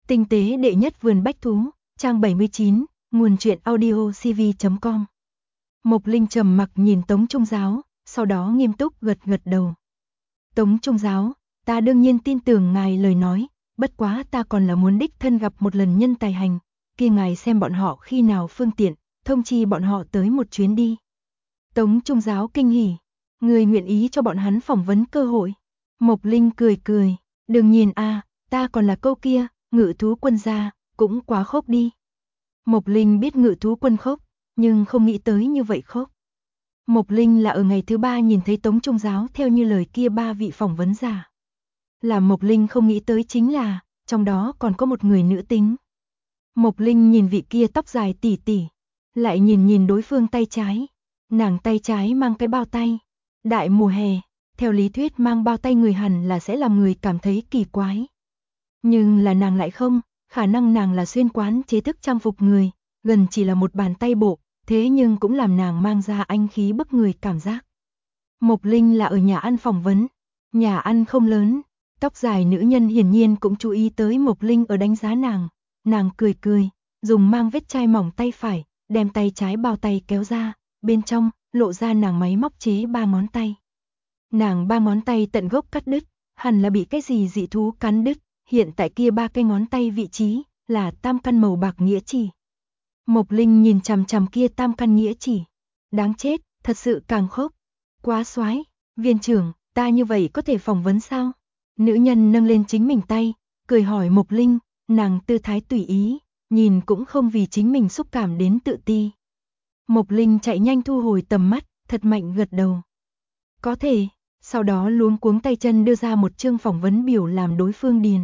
Tinh tế đệ nhất vườn bách thú, trang 79, nguồn truyện audio cv.com. Mộc Linh trầm mặc nhìn Tống Trung Giáo, sau đó nghiêm túc gật gật đầu. Tống Trung Giáo, ta đương nhiên tin tưởng ngài lời nói, bất quá ta còn là muốn đích thân gặp một lần nhân tài hành, kia ngài xem bọn họ khi nào phương tiện, thông chi bọn họ tới một chuyến đi. Tống Trung Giáo kinh hỉ, người nguyện ý cho bọn hắn phỏng vấn cơ hội. Mộc Linh cười cười, đương nhiên ta còn là câu kia, Ngự thú quân gia, cũng quá khốc đi. Mộc Linh biết Ngự thú quân khốc, nhưng không nghĩ tới như vậy khốc. Mộc Linh là ở ngày thứ 3 nhìn thấy Tống Trung Giáo theo như lời kia 3 vị phỏng vấn giả. Làm Mộc Linh không nghĩ tới chính là, trong đó còn có một người nữ tính. Mộc Linh nhìn vị kia tóc dài tỉ tỉ, lại nhìn đối phương tay trái. Nàng tay trái mang cái bao tay. Đại mùa hè, theo lý thuyết mang bao tay người hẳn là sẽ làm người cảm thấy kỳ quái. Nhưng là nàng lại không, khả năng nàng là xuyên quán chế thức trang phục người, gần chỉ là một bàn tay bộ, thế nhưng cũng làm nàng mang ra anh khí bức người cảm giác. Mộc Linh là ở nhà ăn phỏng vấn, nhà ăn không lớn, tóc dài nữ nhân hiển nhiên cũng chú ý tới Mộc Linh ở đánh giá nàng cười cười, dùng mang vết chai mỏng tay phải, đem tay trái bao tay kéo ra, bên trong, lộ ra nàng máy móc chế 3 ngón tay. Nàng 3 ngón tay tận gốc cắt đứt, hẳn là bị cái gì dị thú cắn đứt, hiện tại kia 3 cái ngón tay vị trí, là tam căn màu bạc nghĩa chỉ. Mộc Linh nhìn chằm chằm kia tam căn nghĩa chỉ. Đáng chết, thật sự càng khốc. Quá xoái, viên trưởng, ta như vậy có thể phỏng vấn sao? Nữ nhân nâng lên chính mình tay, cười hỏi Mộc Linh, nàng tư thái tùy ý, nhìn cũng không vì chính mình xúc cảm đến tự ti. Mộc Linh chạy nhanh thu hồi tầm mắt, thật mạnh gật đầu. Có thể, sau đó luống cuống tay chân đưa ra một chương phỏng vấn biểu làm đối phương điền.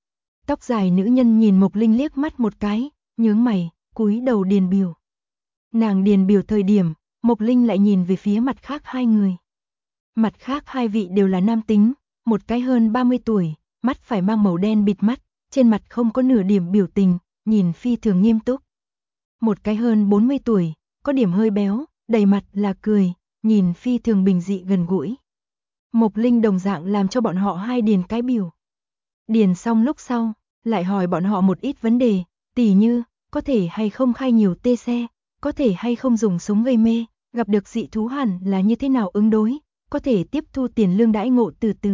Tóc dài nữ nhân nhìn Mộc Linh liếc mắt một cái, nhướng mày, cúi đầu điền biểu. Nàng điền biểu thời điểm, Mộc Linh lại nhìn về phía mặt khác hai người. Mặt khác hai vị đều là nam tính, một cái hơn 30 tuổi, mắt phải mang màu đen bịt mắt, trên mặt không có nửa điểm biểu tình, nhìn phi thường nghiêm túc. Một cái hơn 40 tuổi, có điểm hơi béo, đầy mặt là cười, nhìn phi thường bình dị gần gũi. Mộc Linh đồng dạng làm cho bọn họ hai điền cái biểu. Điền xong lúc sau, lại hỏi bọn họ một ít vấn đề, tỉ như, có thể hay không khai nhiều tê xe, có thể hay không dùng súng gây mê, gặp được dị thú hẳn là như thế nào ứng đối, có thể tiếp thu tiền lương đãi ngộ từ từ.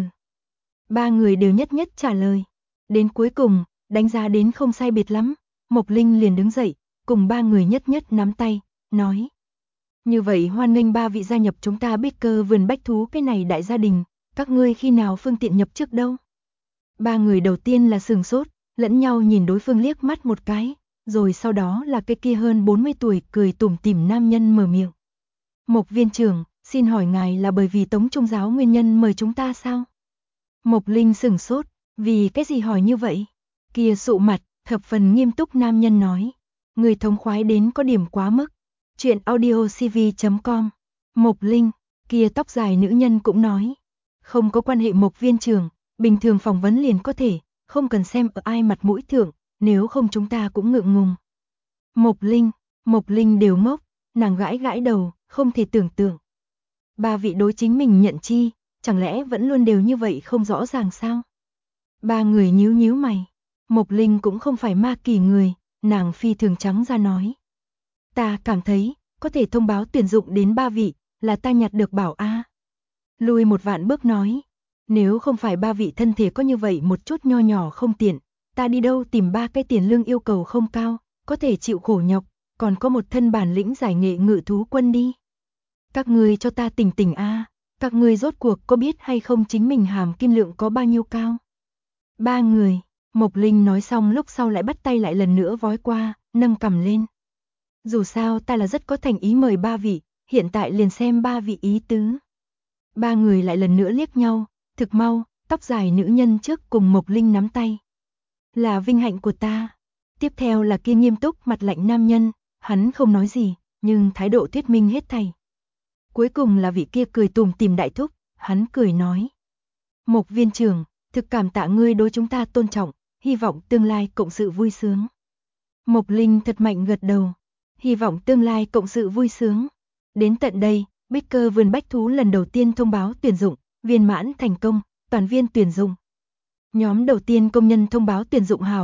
3 người đều nhất nhất trả lời. Đến cuối cùng, đánh giá đến không sai biệt lắm, Mộc Linh liền đứng dậy, cùng 3 người nhất nhất nắm tay, nói. Như vậy hoan nghênh 3 vị gia nhập chúng ta Baker vườn bách thú cái này đại gia đình, các ngươi khi nào phương tiện nhập chức đâu? 3 người đầu tiên là sừng sốt, lẫn nhau nhìn đối phương liếc mắt một cái, rồi sau đó là cái kia hơn 40 tuổi cười tủm tỉm nam nhân mở miệng. Mộc viên trưởng, xin hỏi ngài là bởi vì Tống Trung Giáo nguyên nhân mời chúng ta sao? Mộc Linh sừng sốt, vì cái gì hỏi như vậy? Kia sụ mặt, thập phần nghiêm túc nam nhân nói. Người thống khoái đến có điểm quá mức. Chuyện audio cv.com. Mộc Linh, kia tóc dài nữ nhân cũng nói. Không có quan hệ Mộc viên trưởng, bình thường phỏng vấn liền có thể, không cần xem ở ai mặt mũi thượng, nếu không chúng ta cũng ngượng ngùng. Mộc Linh đều ngốc, nàng gãi gãi đầu, không thể tưởng tượng. 3 vị đối chính mình nhận chi, chẳng lẽ vẫn luôn đều như vậy không rõ ràng sao? 3 người nhíu mày. Mộc Linh cũng không phải ma kỳ người, nàng phi thường trắng ra nói. Ta cảm thấy, có thể thông báo tuyển dụng đến 3 vị, là ta nhặt được bảo a. Lùi một vạn bước nói. Nếu không phải 3 vị thân thể có như vậy một chút nho nhỏ không tiện, ta đi đâu tìm 3 cái tiền lương yêu cầu không cao, có thể chịu khổ nhọc, còn có một thân bản lĩnh giải nghệ ngự thú quân đi. Các ngươi cho ta tỉnh a, các ngươi rốt cuộc có biết hay không chính mình hàm kim lượng có bao nhiêu cao? 3 người, Mộc Linh nói xong lúc sau lại bắt tay lại lần nữa vói qua, nâng cằm lên. Dù sao ta là rất có thành ý mời 3 vị, hiện tại liền xem 3 vị ý tứ. 3 người lại lần nữa liếc nhau, thực mau, tóc dài nữ nhân trước cùng Mộc Linh nắm tay. Là vinh hạnh của ta. Tiếp theo là kia nghiêm túc mặt lạnh nam nhân, hắn không nói gì, nhưng thái độ thuyết minh hết thảy. Cuối cùng là vị kia cười tủm tỉm đại thúc, hắn cười nói. Mộc viên trưởng, thực cảm tạ ngươi đối chúng ta tôn trọng, hy vọng tương lai cộng sự vui sướng. Mộc Linh thật mạnh gật đầu, hy vọng tương lai cộng sự vui sướng. Đến tận đây, Baker vườn bách thú lần đầu tiên thông báo tuyển dụng, viên mãn thành công, toàn viên tuyển dụng. Nhóm đầu tiên công nhân thông báo tuyển dụng hảo,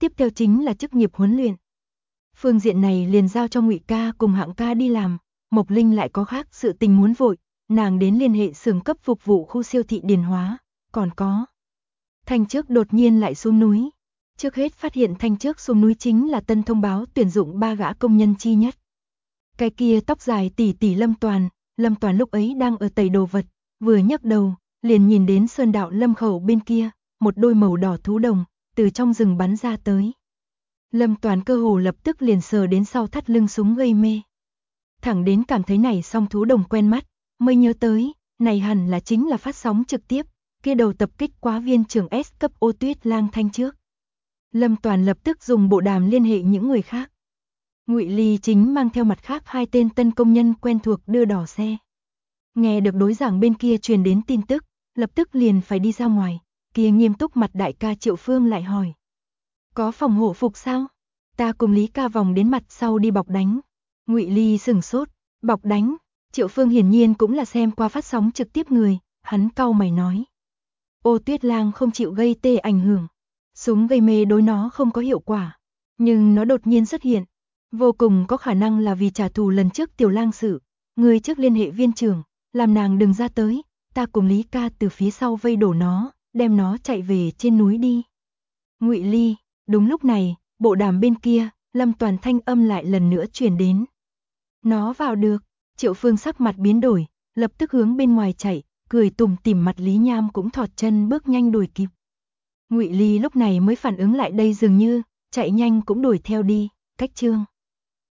tiếp theo chính là chức nghiệp huấn luyện. Phương diện này liền giao cho Ngụy ca cùng Hạng ca đi làm, Mộc Linh lại có khác sự tình muốn vội, nàng đến liên hệ xưởng cấp phục vụ khu siêu thị Điền Hóa, còn có. Thanh Trước đột nhiên lại xuống núi. Trước hết phát hiện Thanh Trước xuống núi chính là tân thông báo tuyển dụng 3 gã công nhân chi nhất. Cái kia tóc dài tỉ tỉ Lâm Toàn lúc ấy đang ở tẩy đồ vật, vừa nhấc đầu, liền nhìn đến sơn đạo Lâm khẩu bên kia, một đôi màu đỏ thú đồng, từ trong rừng bắn ra tới. Lâm Toàn cơ hồ lập tức liền sờ đến sau thắt lưng súng gây mê. Thẳng đến cảm thấy này song thú đồng quen mắt, mới nhớ tới, này hẳn là chính là phát sóng trực tiếp, kia đầu tập kích quá viên trưởng S cấp Ô Tuyết Lang Thanh Trước. Lâm Toàn lập tức dùng bộ đàm liên hệ những người khác. Ngụy Ly chính mang theo mặt khác 2 tên tân công nhân quen thuộc đưa đỏ xe. Nghe được đối giảng bên kia truyền đến tin tức, lập tức liền phải đi ra ngoài, kia nghiêm túc mặt đại ca Triệu Phương lại hỏi. Có phòng hộ phục sao? Ta cùng Lý ca vòng đến mặt sau đi bọc đánh. Ngụy Ly sửng sốt, bọc đánh. Triệu Phương hiển nhiên cũng là xem qua phát sóng trực tiếp người, hắn cau mày nói. Ô Tuyết Lang không chịu gây tê ảnh hưởng, súng gây mê đối nó không có hiệu quả, nhưng nó đột nhiên xuất hiện, vô cùng có khả năng là vì trả thù lần trước Tiểu Lang sự, người trước liên hệ viên trưởng, làm nàng đừng ra tới, ta cùng Lý ca từ phía sau vây đổ nó, đem nó chạy về trên núi đi. Ngụy Ly, đúng lúc này, bộ đàm bên kia, Lâm Toàn thanh âm lại lần nữa truyền đến. Nó vào được, Triệu Phương sắc mặt biến đổi, lập tức hướng bên ngoài chạy, cười tủm tỉm mặt Lý Nham cũng thọt chân bước nhanh đuổi kịp. Ngụy Ly lúc này mới phản ứng lại đây dường như, chạy nhanh cũng đuổi theo đi, cách Trương